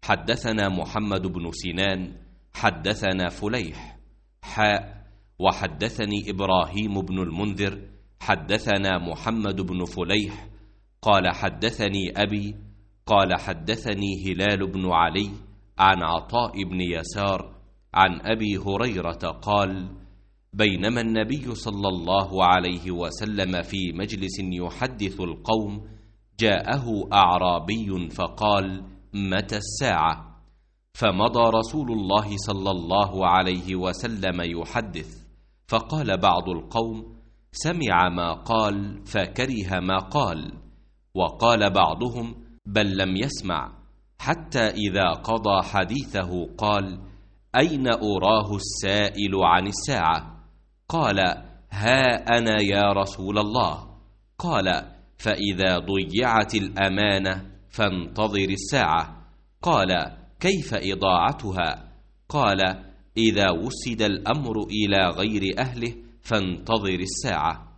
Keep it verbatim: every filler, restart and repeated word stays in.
حدثنا محمد بن سنان حدثنا فليح حاء وحدثني إبراهيم بن المنذر حدثنا محمد بن فليح قال حدثني أبي قال حدثني هلال بن علي عن عطاء بن يسار عن أبي هريرة قال: بينما النبي صلى الله عليه وسلم في مجلس يحدث القوم جاءه أعرابي فقال: متى الساعة؟ فمضى رسول الله صلى الله عليه وسلم يحدث، فقال بعض القوم: سمع ما قال فكره ما قال، وقال بعضهم: بل لم يسمع، حتى إذا قضى حديثه قال: أين أراه السائل عن الساعة؟ قال: ها أنا يا رسول الله. قال: فإذا ضيعت الأمانة فانتظر الساعة. قال: كيف إضاعتها؟ قال: إذا وسد الأمر إلى غير أهله فانتظر الساعة.